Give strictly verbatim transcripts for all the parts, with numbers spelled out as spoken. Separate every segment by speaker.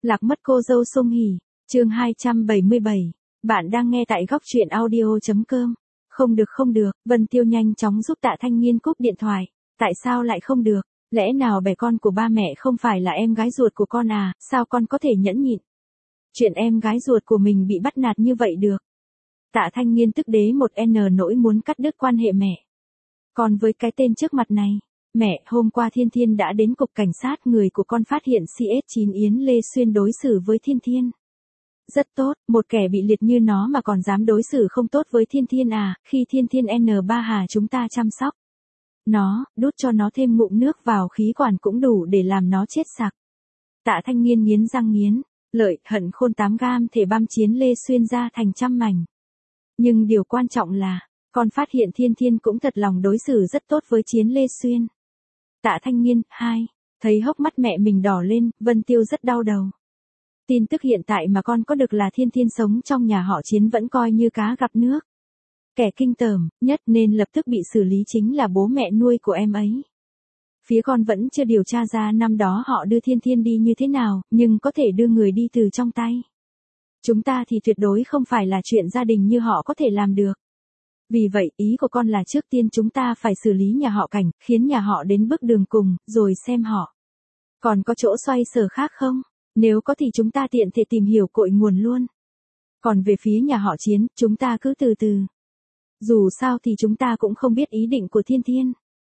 Speaker 1: Lạc mất cô dâu Song Hỷ, chương hai trăm bảy mươi bảy. Bạn đang nghe tại góc truyện audio chấm com. Không được không được, Vân Tiêu nhanh chóng giúp Tạ Thanh Nghiên cúp điện thoại. Tại sao lại không được? Lẽ nào bè con của ba mẹ không phải là em gái ruột của con à, sao con có thể nhẫn nhịn? Chuyện em gái ruột của mình bị bắt nạt như vậy được. Tạ Thanh Nghiên tức đế một n nỗi muốn cắt đứt quan hệ mẹ. Còn với cái tên trước mặt này, mẹ, hôm qua Thiên Thiên đã đến cục cảnh sát, người của con phát hiện C S chín Yến Lê Xuyên đối xử với Thiên Thiên rất tốt, một kẻ bị liệt như nó mà còn dám đối xử không tốt với Thiên Thiên à, khi Thiên Thiên N ba Hà chúng ta chăm sóc nó, đút cho nó thêm ngụm nước vào khí quản cũng đủ để làm nó chết sặc. Tạ Thanh Nghiên nghiến răng nghiến lợi, hận khôn tám gam thể băm Chiến Lê Xuyên ra thành trăm mảnh. Nhưng điều quan trọng là, con phát hiện Thiên Thiên cũng thật lòng đối xử rất tốt với Chiến Lê Xuyên. Tạ Thanh Nghiên, hai, thấy hốc mắt mẹ mình đỏ lên, Vân Tiêu rất đau đầu. Tin tức hiện tại mà con có được là Thiên Thiên sống trong nhà họ Chiến vẫn coi như cá gặp nước. Kẻ kinh tởm nhất nên lập tức bị xử lý chính là bố mẹ nuôi của em ấy. Phía con vẫn chưa điều tra ra năm đó họ đưa Thiên Thiên đi như thế nào, nhưng có thể đưa người đi từ trong tay chúng ta thì tuyệt đối không phải là chuyện gia đình như họ có thể làm được. Vì vậy, ý của con là trước tiên chúng ta phải xử lý nhà họ Cảnh, khiến nhà họ đến bước đường cùng, rồi xem họ còn có chỗ xoay sở khác không? Nếu có thì chúng ta tiện thể tìm hiểu cội nguồn luôn. Còn về phía nhà họ Chiến, chúng ta cứ từ từ. Dù sao thì chúng ta cũng không biết ý định của Thiên Thiên.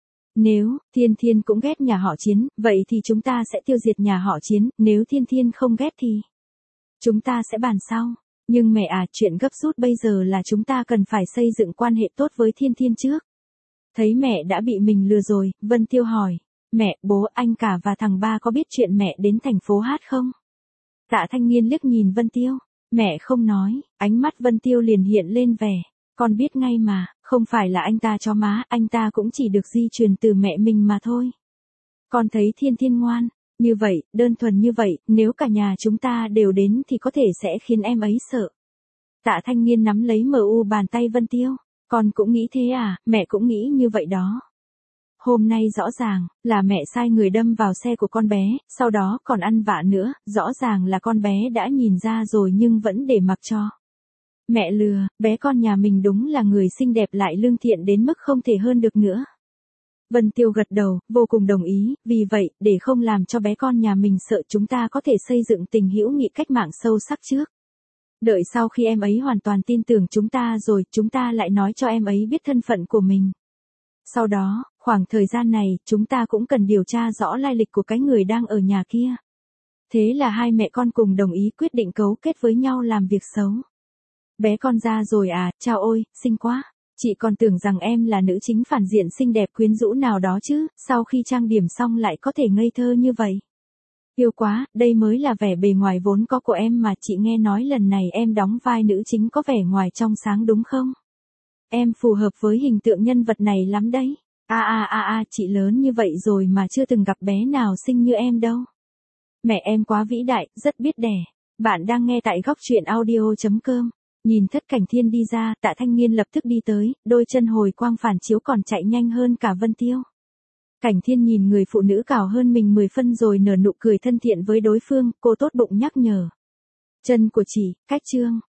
Speaker 1: Nếu Thiên Thiên cũng ghét nhà họ Chiến, vậy thì chúng ta sẽ tiêu diệt nhà họ Chiến, nếu Thiên Thiên không ghét thì chúng ta sẽ bàn sau. Nhưng mẹ à, chuyện gấp rút bây giờ là chúng ta cần phải xây dựng quan hệ tốt với Thiên Thiên trước. Thấy mẹ đã bị mình lừa rồi, Vân Tiêu hỏi, mẹ, bố, anh cả và thằng ba có biết chuyện mẹ đến thành phố hát không? Tạ Thanh Nghiên liếc nhìn Vân Tiêu, mẹ không nói, ánh mắt Vân Tiêu liền hiện lên vẻ, con biết ngay mà, không phải là anh ta cho má, anh ta cũng chỉ được di truyền từ mẹ mình mà thôi. Con thấy Thiên Thiên ngoan như vậy, đơn thuần như vậy, nếu cả nhà chúng ta đều đến thì có thể sẽ khiến em ấy sợ. Tạ Thanh Nghiên nắm lấy mờ u bàn tay Vân Tiêu, con cũng nghĩ thế à, mẹ cũng nghĩ như vậy đó. Hôm nay rõ ràng là mẹ sai người đâm vào xe của con bé, sau đó còn ăn vạ nữa, rõ ràng là con bé đã nhìn ra rồi nhưng vẫn để mặc cho mẹ lừa, bé con nhà mình đúng là người xinh đẹp lại lương thiện đến mức không thể hơn được nữa. Vân Tiêu gật đầu, vô cùng đồng ý, vì vậy, để không làm cho bé con nhà mình sợ chúng ta có thể xây dựng tình hữu nghị cách mạng sâu sắc trước. Đợi sau khi em ấy hoàn toàn tin tưởng chúng ta rồi, chúng ta lại nói cho em ấy biết thân phận của mình. Sau đó, khoảng thời gian này, chúng ta cũng cần điều tra rõ lai lịch của cái người đang ở nhà kia. Thế là hai mẹ con cùng đồng ý quyết định cấu kết với nhau làm việc xấu. Bé con ra rồi à, chao ôi, xinh quá. Chị còn tưởng rằng em là nữ chính phản diện xinh đẹp quyến rũ nào đó chứ, sau khi trang điểm xong lại có thể ngây thơ như vậy. Yêu quá, đây mới là vẻ bề ngoài vốn có của em mà, chị nghe nói lần này em đóng vai nữ chính có vẻ ngoài trong sáng đúng không? Em phù hợp với hình tượng nhân vật này lắm đấy. A a a a, chị lớn như vậy rồi mà chưa từng gặp bé nào xinh như em đâu. Mẹ em quá vĩ đại, rất biết đẻ. Bạn đang nghe tại góc truyện audio chấm com. Nhìn Thất Cảnh Thiên đi ra, Tạ Thanh Nghiên lập tức đi tới, đôi chân hồi quang phản chiếu còn chạy nhanh hơn cả Vân Tiêu. Cảnh Thiên nhìn người phụ nữ cao hơn mình mười phân rồi nở nụ cười thân thiện với đối phương, cô tốt bụng nhắc nhở. Chân của chị, cách trương.